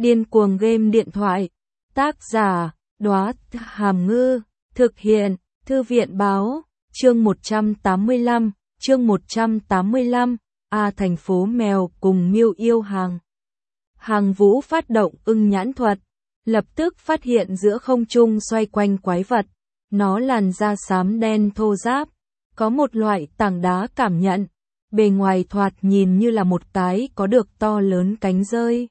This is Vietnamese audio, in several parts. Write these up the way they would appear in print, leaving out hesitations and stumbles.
Điên cuồng game điện thoại. Tác giả, Đóa Hàm Ngư. Thực hiện, Thư viện Báo. Chương 185. Thành phố mèo cùng Miêu yêu hàng. Hàng Vũ phát động ưng nhãn thuật, lập tức phát hiện giữa không trung xoay quanh quái vật. Nó làn da xám đen thô ráp, có một loại tảng đá cảm nhận. Bề ngoài thoạt nhìn như là một cái có được to lớn cánh rơi.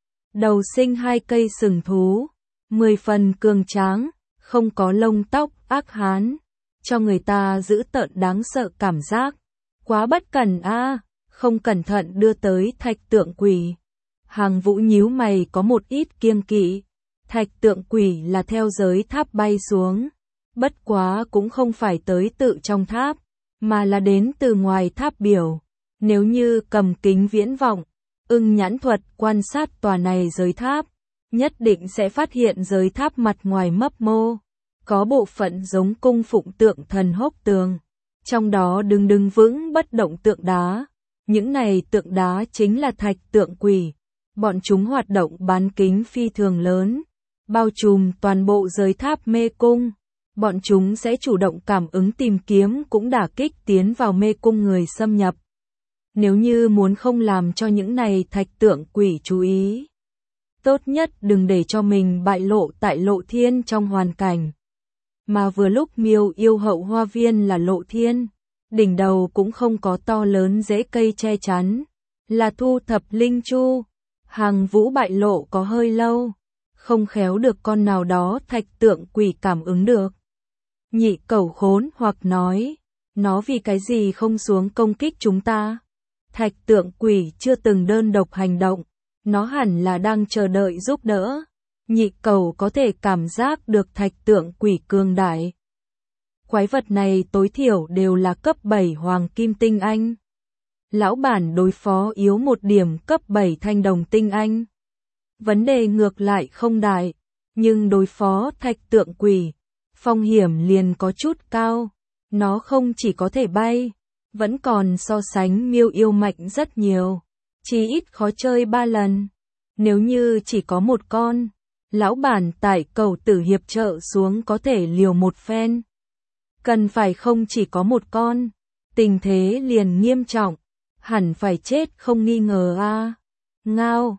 Đầu sinh 2 cây sừng thú, 10 phần cường tráng, không có lông tóc, ác hán, cho người ta giữ tợn đáng sợ cảm giác. Quá bất cẩn a, không cẩn thận đưa tới thạch tượng quỷ. Hàng Vũ nhíu mày có một ít kiêng kỵ. Thạch tượng quỷ là theo giới tháp bay xuống, bất quá cũng không phải tới tự trong tháp, mà là đến từ ngoài tháp biểu. Nếu như cầm kính viễn vọng, ưng nhãn thuật quan sát tòa này giới tháp, nhất định sẽ phát hiện giới tháp mặt ngoài mấp mô, có bộ phận giống cung phụng tượng thần hốc tường, trong đó đứng vững bất động tượng đá. Những này tượng đá chính là thạch tượng quỷ, bọn chúng hoạt động bán kính phi thường lớn, bao trùm toàn bộ giới tháp mê cung. Bọn chúng sẽ chủ động cảm ứng tìm kiếm cũng đả kích tiến vào mê cung người xâm nhập. Nếu như muốn không làm cho những này thạch tượng quỷ chú ý, tốt nhất đừng để cho mình bại lộ tại Lộ Thiên trong hoàn cảnh. Mà vừa lúc Miêu yêu hậu hoa viên là Lộ Thiên, đỉnh đầu cũng không có to lớn rễ cây che chắn, là thu thập linh chu. Hàng Vũ bại lộ có hơi lâu, không khéo được con nào đó thạch tượng quỷ cảm ứng được. Nhị Cẩu khốn hoặc nói, nó vì cái gì không xuống công kích chúng ta? Thạch tượng quỷ chưa từng đơn độc hành động, nó hẳn là đang chờ đợi giúp đỡ. Nhị Cẩu có thể cảm giác được thạch tượng quỷ cường đại. Quái vật này tối thiểu đều là cấp 7 hoàng kim tinh anh. Lão bản đối phó yếu một điểm cấp 7 thanh đồng tinh anh. Vấn đề ngược lại không đại, nhưng đối phó thạch tượng quỷ, phong hiểm liền có chút cao. Nó không chỉ có thể bay, vẫn còn so sánh Miêu yêu mạnh rất nhiều, chí ít khó chơi 3 lần. Nếu như chỉ có một con, lão bản tại Cầu Tử hiệp trợ xuống có thể liều một phen. Cần phải không chỉ có một con, tình thế liền nghiêm trọng, hẳn phải chết không nghi ngờ a. Ngao,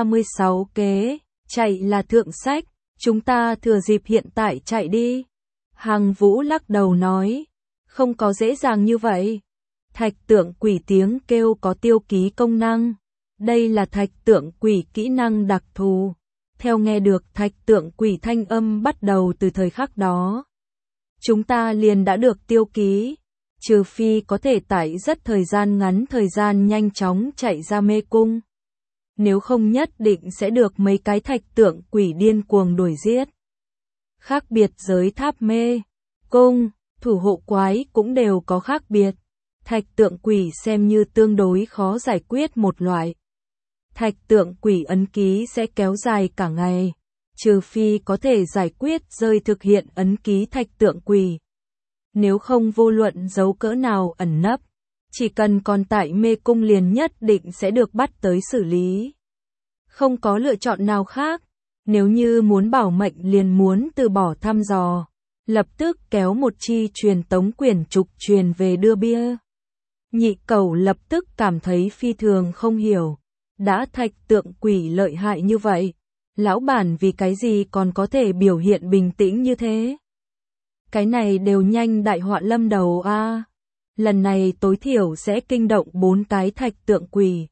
36 kế, chạy là thượng sách, chúng ta thừa dịp hiện tại chạy đi. Hàng Vũ lắc đầu nói, không có dễ dàng như vậy. Thạch tượng quỷ tiếng kêu có tiêu ký công năng. Đây là thạch tượng quỷ kỹ năng đặc thù. Theo nghe được thạch tượng quỷ thanh âm bắt đầu từ thời khắc đó, chúng ta liền đã được tiêu ký. Trừ phi có thể tại rất thời gian ngắn thời gian nhanh chóng chạy ra mê cung. Nếu không nhất định sẽ được mấy cái thạch tượng quỷ điên cuồng đuổi giết. Khác biệt giới tháp mê cung, thủ hộ quái cũng đều có khác biệt. Thạch tượng quỷ xem như tương đối khó giải quyết một loại. Thạch tượng quỷ ấn ký sẽ kéo dài cả ngày, trừ phi có thể giải quyết rơi thực hiện ấn ký thạch tượng quỷ. Nếu không vô luận dấu cỡ nào ẩn nấp, chỉ cần còn tại mê cung liền nhất định sẽ được bắt tới xử lý. Không có lựa chọn nào khác, nếu như muốn bảo mệnh liền muốn từ bỏ thăm dò, lập tức kéo một chi truyền tống quyển trục truyền về đưa bia. Nhị Cẩu lập tức cảm thấy phi thường không hiểu, đã thạch tượng quỷ lợi hại như vậy, lão bản vì cái gì còn có thể biểu hiện bình tĩnh như thế? Cái này đều nhanh đại họa lâm đầu a. Lần này tối thiểu sẽ kinh động 4 cái thạch tượng quỷ.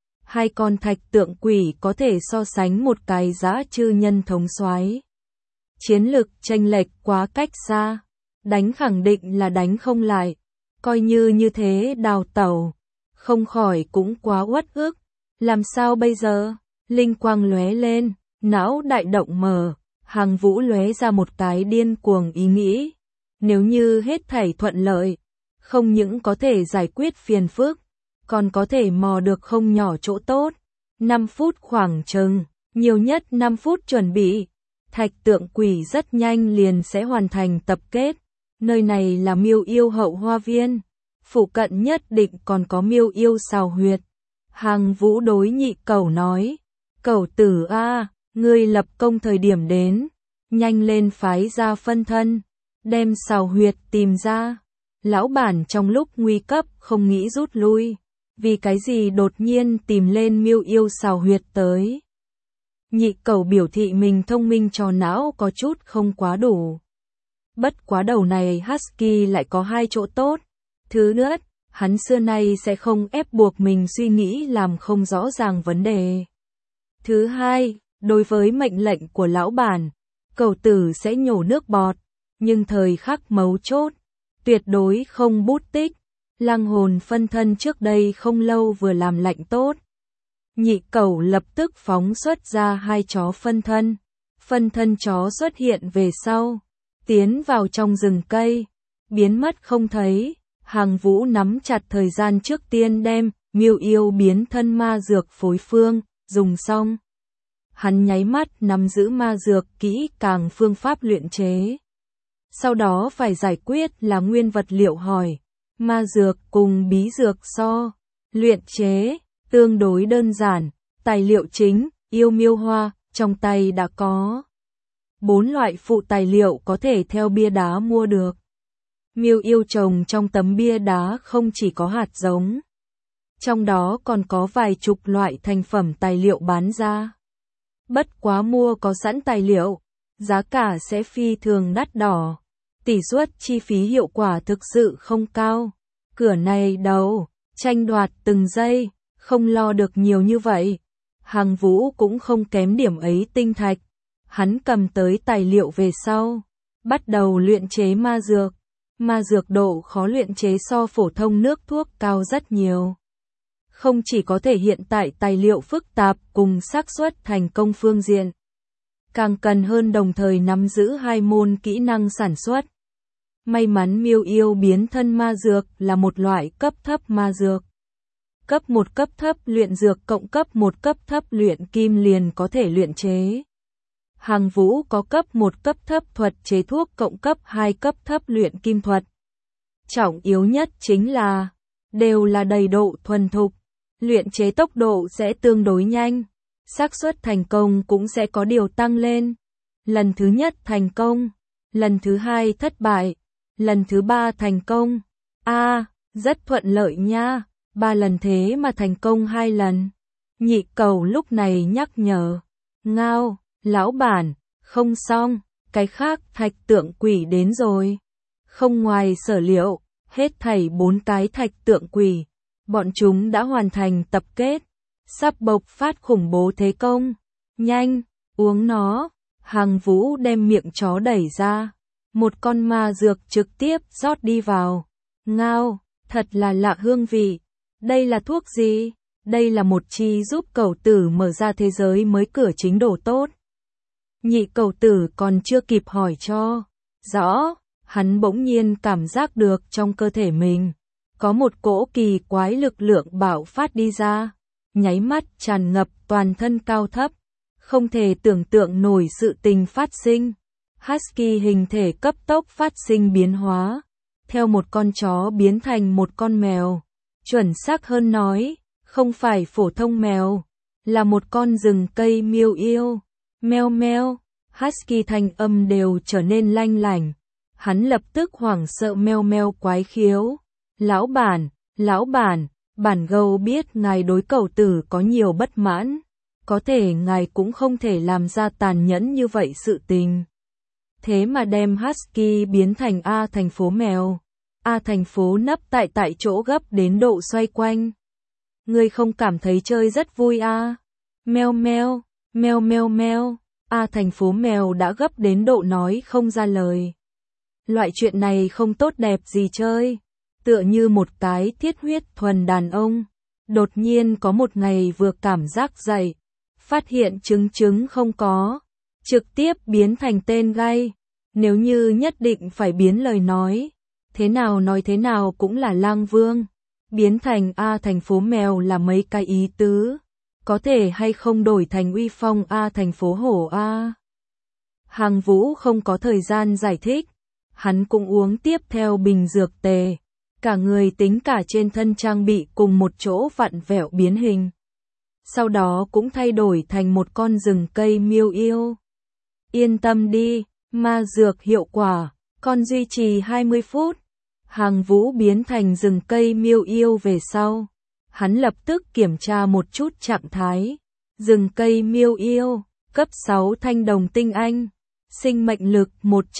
2 con thạch tượng quỷ có thể so sánh một cái dã chư nhân thống soái. Chiến lực chênh lệch quá cách xa, đánh khẳng định là đánh không lại. Coi như thế đào tẩu, không khỏi cũng quá uất ức. Làm sao bây giờ? Linh quang lóe lên, não đại động mở, Hàng Vũ lóe ra một cái điên cuồng ý nghĩ. Nếu như hết thảy thuận lợi, không những có thể giải quyết phiền phức, còn có thể mò được không nhỏ chỗ tốt. 5 phút khoảng chừng, nhiều nhất 5 phút chuẩn bị. Thạch tượng quỷ rất nhanh liền sẽ hoàn thành tập kết. Nơi này là Miêu yêu hậu hoa viên. Phụ cận nhất định còn có Miêu yêu xào huyệt. Hàng Vũ đối Nhị Cẩu nói. Cẩu tử a, ngươi lập công thời điểm đến, nhanh lên phái ra phân thân, đem xào huyệt tìm ra. Lão bản trong lúc nguy cấp không nghĩ rút lui, vì cái gì đột nhiên tìm lên Miêu Yêu xào huyệt tới. Nhị cẩu biểu thị mình thông minh trò não có chút không quá đủ. Bất quá đầu này Husky lại có hai chỗ tốt. Thứ nhất, hắn xưa nay sẽ không ép buộc mình suy nghĩ làm không rõ ràng vấn đề. Thứ hai, đối với mệnh lệnh của lão bản, cẩu tử sẽ nhổ nước bọt, nhưng thời khắc mấu chốt, tuyệt đối không bút tích. Lang hồn phân thân trước đây không lâu vừa làm lạnh tốt. Nhị cẩu lập tức phóng xuất ra hai chó phân thân. Phân thân chó xuất hiện về sau, tiến vào trong rừng cây, biến mất không thấy. Hàng Vũ nắm chặt thời gian trước tiên đem Miêu Yêu biến thân ma dược phối phương, dùng xong. Hắn nháy mắt nắm giữ ma dược kỹ càng phương pháp luyện chế. Sau đó phải giải quyết là nguyên vật liệu hỏi. Ma dược cùng bí dược so. Luyện chế, tương đối đơn giản. Tài liệu chính, yêu miêu hoa, trong tay đã có 4 loại phụ tài liệu có thể theo bia đá mua được. Miêu Yêu trồng trong tấm bia đá không chỉ có hạt giống, trong đó còn có vài chục loại thành phẩm tài liệu bán ra. Bất quá mua có sẵn tài liệu, giá cả sẽ phi thường đắt đỏ. Tỷ suất chi phí hiệu quả thực sự không cao. Cửa này đầu, tranh đoạt từng giây, không lo được nhiều như vậy. Hàng Vũ cũng không kém điểm ấy tinh thạch. Hắn cầm tới tài liệu về sau, bắt đầu luyện chế ma dược. Ma dược độ khó luyện chế so phổ thông nước thuốc cao rất nhiều. Không chỉ có thể hiện tại tài liệu phức tạp cùng xác suất thành công phương diện, càng cần hơn đồng thời nắm giữ hai môn kỹ năng sản xuất. May mắn Miêu Yêu biến thân ma dược là một loại cấp thấp ma dược. Cấp 1 cấp thấp luyện dược cộng cấp 1 cấp thấp luyện kim liền có thể luyện chế. Hàng Vũ có cấp 1 cấp thấp thuật chế thuốc cộng cấp 2 cấp thấp luyện kim thuật. Trọng yếu nhất chính là, đều là đầy độ thuần thục, luyện chế tốc độ sẽ tương đối nhanh, xác suất thành công cũng sẽ có điều tăng lên. Lần thứ nhất thành công, lần thứ hai thất bại, lần thứ ba thành công. Rất thuận lợi nha, 3 lần thế mà thành công 2 lần. Nhị cẩu lúc này nhắc nhở, ngao. Lão bản, không xong, cái khác thạch tượng quỷ đến rồi. Không ngoài sở liệu, hết thảy 4 cái thạch tượng quỷ, bọn chúng đã hoàn thành tập kết, sắp bộc phát khủng bố thế công. Nhanh, uống nó. Hàng Vũ đem miệng chó đẩy ra, một con ma dược trực tiếp rót đi vào. Ngao, thật là lạ hương vị. Đây là thuốc gì? Đây là một chi giúp cẩu tử mở ra thế giới mới cửa chính đồ tốt. Nhị cẩu tử còn chưa kịp hỏi cho rõ, hắn bỗng nhiên cảm giác được trong cơ thể mình có một cỗ kỳ quái lực lượng bạo phát đi ra, nháy mắt tràn ngập toàn thân cao thấp, không thể tưởng tượng nổi sự tình phát sinh. Husky hình thể cấp tốc phát sinh biến hóa, theo một con chó biến thành một con mèo, chuẩn xác hơn nói, không phải phổ thông mèo, là một con rừng cây Miêu Yêu. Meo meo, Husky thanh âm đều trở nên lanh lảnh. Hắn lập tức hoảng sợ meo meo quái khiếu. Lão bản, bản gâu biết ngài đối cẩu tử có nhiều bất mãn. Có thể ngài cũng không thể làm ra tàn nhẫn như vậy sự tình. Thế mà đem Husky biến thành thành phố mèo. Thành phố nấp tại chỗ gấp đến độ xoay quanh. Ngươi không cảm thấy chơi rất vui Meo meo. Meo meo meo, thành phố mèo đã gấp đến độ nói không ra lời. Loại chuyện này không tốt đẹp gì chơi, tựa như một cái thiết huyết thuần đàn ông. Đột nhiên có một ngày vừa cảm giác dậy, phát hiện trứng không có, trực tiếp biến thành tên gay. Nếu như nhất định phải biến lời nói thế nào cũng là lang vương. Biến thành thành phố mèo là mấy cái ý tứ. Có thể hay không đổi thành uy phong thành phố hổ Hàng Vũ không có thời gian giải thích. Hắn cũng uống tiếp theo bình dược tề. Cả người tính cả trên thân trang bị cùng một chỗ vặn vẹo biến hình. sau đó cũng thay đổi thành một con rừng cây miêu yêu. Yên tâm đi, ma dược hiệu quả, còn duy trì 20 phút. Hàng Vũ biến thành rừng cây miêu yêu về sau. Hắn lập tức kiểm tra một chút trạng thái. Rừng cây miêu yêu, cấp 6 thanh đồng tinh anh, sinh mệnh lực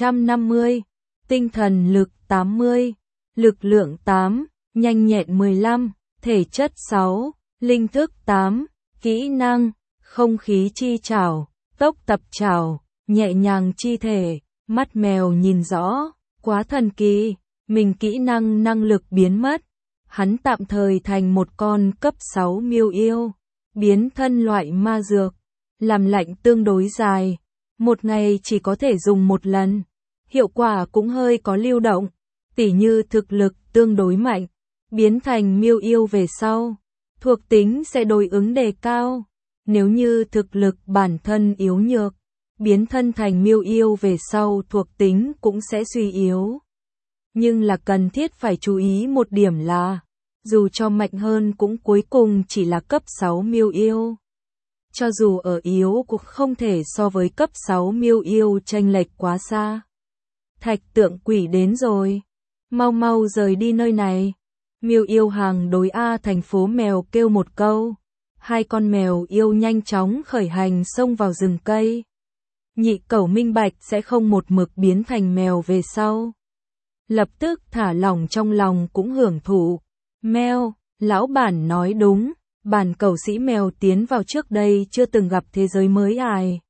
150, tinh thần lực 80, lực lượng 8, nhanh nhẹn 15, thể chất 6, linh thức 8, kỹ năng, không khí chi trảo, tốc tập trảo, nhẹ nhàng chi thể, mắt mèo nhìn rõ, quá thần kỳ, mình kỹ năng năng lực biến mất. Hắn tạm thời thành một con cấp 6 miêu yêu, biến thân loại ma dược, làm lạnh tương đối dài, một ngày chỉ có thể dùng một lần, hiệu quả cũng hơi có lưu động, tỉ như thực lực tương đối mạnh, biến thành miêu yêu về sau, thuộc tính sẽ đối ứng đề cao, nếu như thực lực bản thân yếu nhược, biến thân thành miêu yêu về sau thuộc tính cũng sẽ suy yếu. Nhưng là cần thiết phải chú ý một điểm là, dù cho mạnh hơn cũng cuối cùng chỉ là cấp 6 miêu yêu. Cho dù ở yếu cũng không thể so với cấp 6 miêu yêu chênh lệch quá xa. Thạch tượng quỷ đến rồi. Mau mau rời đi nơi này. Miêu yêu hàng đối A thành phố mèo kêu một câu. Hai con mèo yêu nhanh chóng khởi hành xông vào rừng cây. Nhị cẩu minh bạch sẽ không một mực biến thành mèo về sau. Lập tức thả lỏng trong lòng cũng hưởng thụ. Mèo, lão bản nói đúng, bản cẩu sĩ mèo tiến vào trước đây chưa từng gặp thế giới mới ai.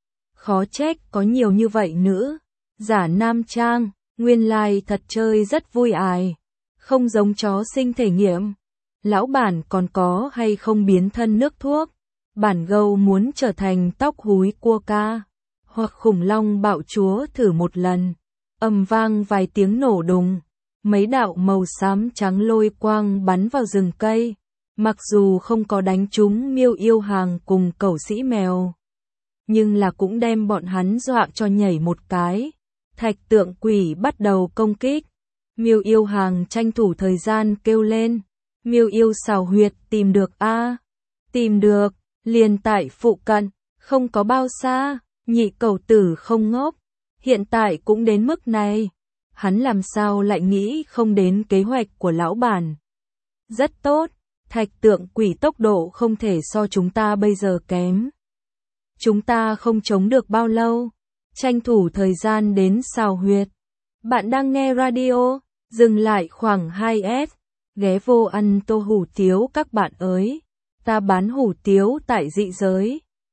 Khó trách có nhiều như vậy nữ, giả nam trang, nguyên lai thật chơi rất vui ai. Không giống chó sinh thể nghiệm. Lão bản còn có hay không biến thân nước thuốc. Bản gâu muốn trở thành tóc húi cua ca, hoặc khủng long bạo chúa thử một lần. Ầm vang vài tiếng nổ đùng. Mấy đạo màu xám trắng lôi quang bắn vào rừng cây, mặc dù không có đánh trúng miêu yêu hàng cùng cẩu sĩ mèo, nhưng là cũng đem bọn hắn dọa cho nhảy một cái. Thạch tượng quỷ bắt đầu công kích, miêu yêu hàng tranh thủ thời gian kêu lên, miêu yêu xào huyệt tìm được a, tìm được, liền tại phụ cận, không có bao xa, nhị cẩu tử không ngốc, hiện tại cũng đến mức này. Hắn làm sao lại nghĩ không đến kế hoạch của lão bản. Rất tốt, thạch tượng quỷ tốc độ không thể so chúng ta bây giờ kém. Chúng ta không chống được bao lâu, tranh thủ thời gian đến xào huyệt. Bạn đang nghe radio, dừng lại khoảng 2S, ghé vô ăn tô hủ tiếu các bạn ơi. Ta bán hủ tiếu tại dị giới.